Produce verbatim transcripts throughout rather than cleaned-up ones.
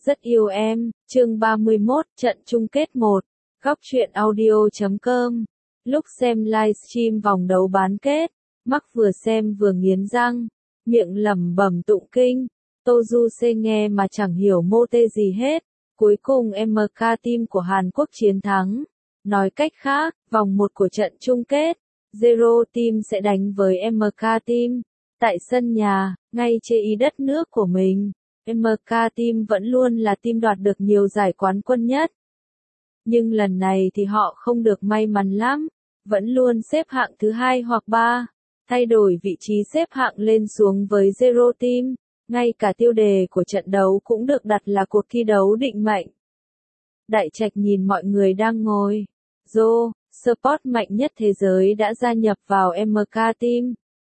Rất yêu em, chương ba mươi mốt, trận chung kết một. Góc truyện audio chấm com. Lúc xem livestream vòng đấu bán kết, Mark vừa xem vừa nghiến răng, miệng lẩm bẩm tụng kinh. Tojuse nghe mà chẳng hiểu mô tê gì hết. Cuối cùng em ca team của Hàn Quốc chiến thắng. Nói cách khác, vòng một của trận chung kết, Zero Team sẽ đánh với em ca team. Tại sân nhà, ngay trên ý đất nước của mình, em ca team vẫn luôn là team đoạt được nhiều giải quán quân nhất. Nhưng lần này thì họ không được may mắn lắm, vẫn luôn xếp hạng thứ hai hoặc ba, thay đổi vị trí xếp hạng lên xuống với Zero Team. Ngay cả tiêu đề của trận đấu cũng được đặt là cuộc thi đấu định mệnh. Đại Trạch nhìn mọi người đang ngồi. Joe, sport mạnh nhất thế giới đã gia nhập vào em ca team.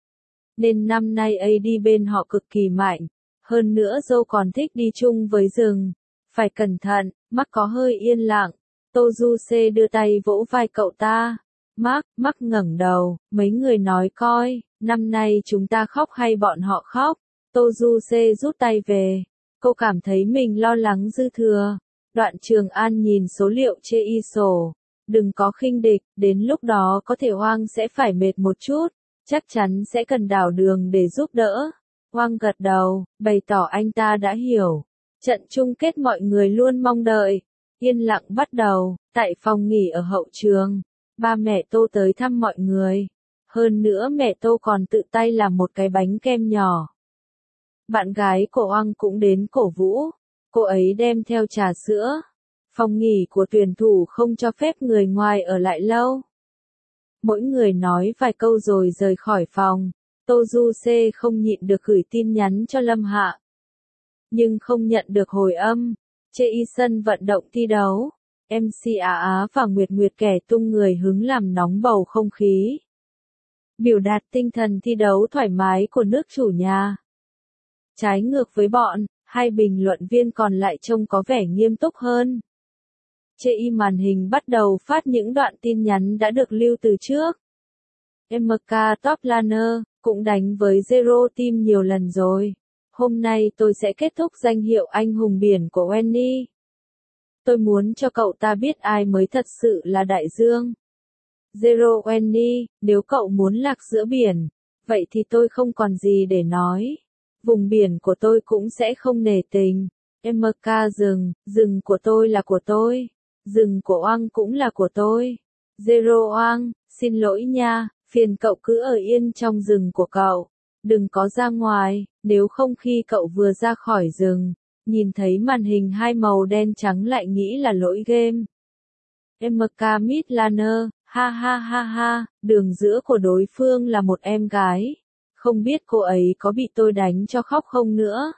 Nên năm nay a đê bên họ cực kỳ mạnh. Hơn nữa Joe còn thích đi chung với rừng. Phải cẩn thận, Mark có hơi yên lặng. Tojuse đưa tay vỗ vai cậu ta. Mark, Mark ngẩng đầu, mấy người nói coi, năm nay chúng ta khóc hay bọn họ khóc? Tojuse rút tay về. Cô cảm thấy mình lo lắng dư thừa. Đoạn Trường An nhìn số liệu chê y sổ. Đừng có khinh địch, đến lúc đó có thể Hoang sẽ phải mệt một chút. Chắc chắn sẽ cần đảo đường để giúp đỡ. Hoang gật đầu, bày tỏ anh ta đã hiểu. Trận chung kết mọi người luôn mong đợi. Yên lặng bắt đầu, tại phòng nghỉ ở hậu trường. Ba mẹ Tô tới thăm mọi người. Hơn nữa mẹ Tô còn tự tay làm một cái bánh kem nhỏ. Bạn gái của Hoang cũng đến cổ vũ. Cô ấy đem theo trà sữa. Phòng nghỉ của tuyển thủ không cho phép người ngoài ở lại lâu. Mỗi người nói vài câu rồi rời khỏi phòng. Tojuse không nhịn được gửi tin nhắn cho Lâm Hạ. Nhưng không nhận được hồi âm. Chê y sân vận động thi đấu. em xê Á Á và Nguyệt Nguyệt kẻ tung người hứng làm nóng bầu không khí. Biểu đạt tinh thần thi đấu thoải mái của nước chủ nhà. Trái ngược với bọn, hai bình luận viên còn lại trông có vẻ nghiêm túc hơn. Chê y màn hình bắt đầu phát những đoạn tin nhắn đã được lưu từ trước. em ca Top Laner, cũng đánh với Zero Team nhiều lần rồi. Hôm nay tôi sẽ kết thúc danh hiệu anh hùng biển của Wendy. Tôi muốn cho cậu ta biết ai mới thật sự là đại dương. Zero Wendy, nếu cậu muốn lạc giữa biển, vậy thì tôi không còn gì để nói. Vùng biển của tôi cũng sẽ không nể tình. em ca rừng, rừng của tôi là của tôi. Rừng của Oang cũng là của tôi. Zero Oang, xin lỗi nha, phiền cậu cứ ở yên trong rừng của cậu. Đừng có ra ngoài, nếu không khi cậu vừa ra khỏi rừng, nhìn thấy màn hình hai màu đen trắng lại nghĩ là lỗi game. em ca Midlaner, ha ha ha ha, đường giữa của đối phương là một em gái. Không biết cô ấy có bị tôi đánh cho khóc không nữa.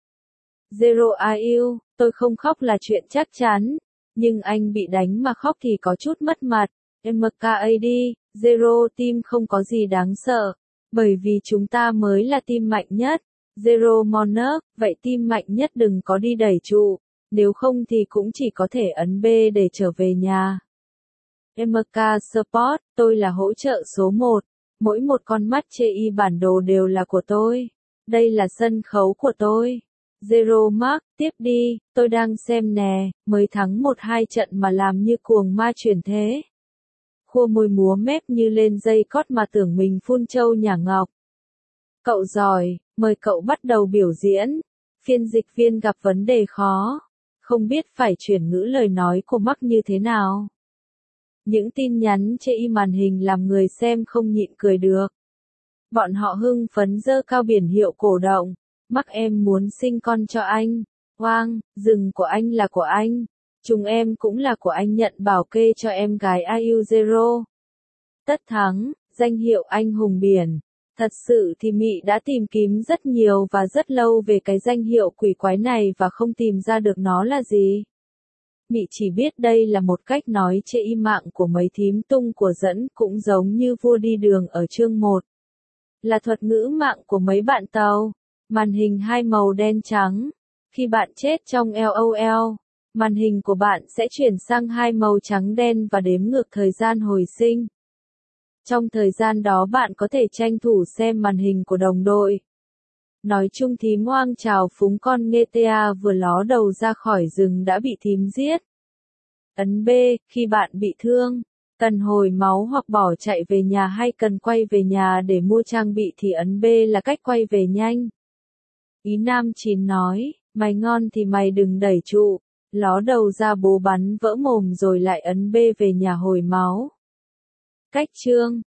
Zero ai yêu, tôi không khóc là chuyện chắc chắn. Nhưng anh bị đánh mà khóc thì có chút mất mặt. em ca a đê, Zero Team không có gì đáng sợ. Bởi vì chúng ta mới là team mạnh nhất. Zero Monarch, vậy team mạnh nhất đừng có đi đẩy trụ. Nếu không thì cũng chỉ có thể ấn B để trở về nhà. em ca Sport, tôi là hỗ trợ số một. Mỗi một con mắt chê y bản đồ đều là của tôi. Đây là sân khấu của tôi. Zero Mark, tiếp đi, tôi đang xem nè, mới thắng một hai trận mà làm như cuồng ma chuyển thế. Khua môi múa mép như lên dây cót mà tưởng mình phun châu nhả ngọc. Cậu giỏi, mời cậu bắt đầu biểu diễn. Phiên dịch viên gặp vấn đề khó. Không biết phải chuyển ngữ lời nói của Mark như thế nào. Những tin nhắn chê y màn hình làm người xem không nhịn cười được. Bọn họ hưng phấn giơ cao biển hiệu cổ động. Mark em muốn sinh con cho anh. Hoang, rừng của anh là của anh. Chúng em cũng là của anh, nhận bảo kê cho em gái i u Zero. Tất thắng, danh hiệu anh hùng biển. Thật sự thì Mị đã tìm kiếm rất nhiều và rất lâu về cái danh hiệu quỷ quái này và không tìm ra được nó là gì. Mị chỉ biết đây là một cách nói chê y mạng của mấy thím tung của dẫn, cũng giống như vua đi đường ở chương một. Là thuật ngữ mạng của mấy bạn tàu. Màn hình hai màu đen trắng. Khi bạn chết trong LOL, màn hình của bạn sẽ chuyển sang hai màu trắng đen và đếm ngược thời gian hồi sinh. Trong thời gian đó bạn có thể tranh thủ xem màn hình của đồng đội. Nói chung thím oang trào phúng con nghe tea vừa ló đầu ra khỏi rừng đã bị thím giết. Ấn B, khi bạn bị thương, cần hồi máu hoặc bỏ chạy về nhà hay cần quay về nhà để mua trang bị thì ấn B là cách quay về nhanh. Ý Nam Chín nói, mày ngon thì mày đừng đẩy trụ, ló đầu ra bố bắn vỡ mồm rồi lại ấn B về nhà hồi máu. Cách chương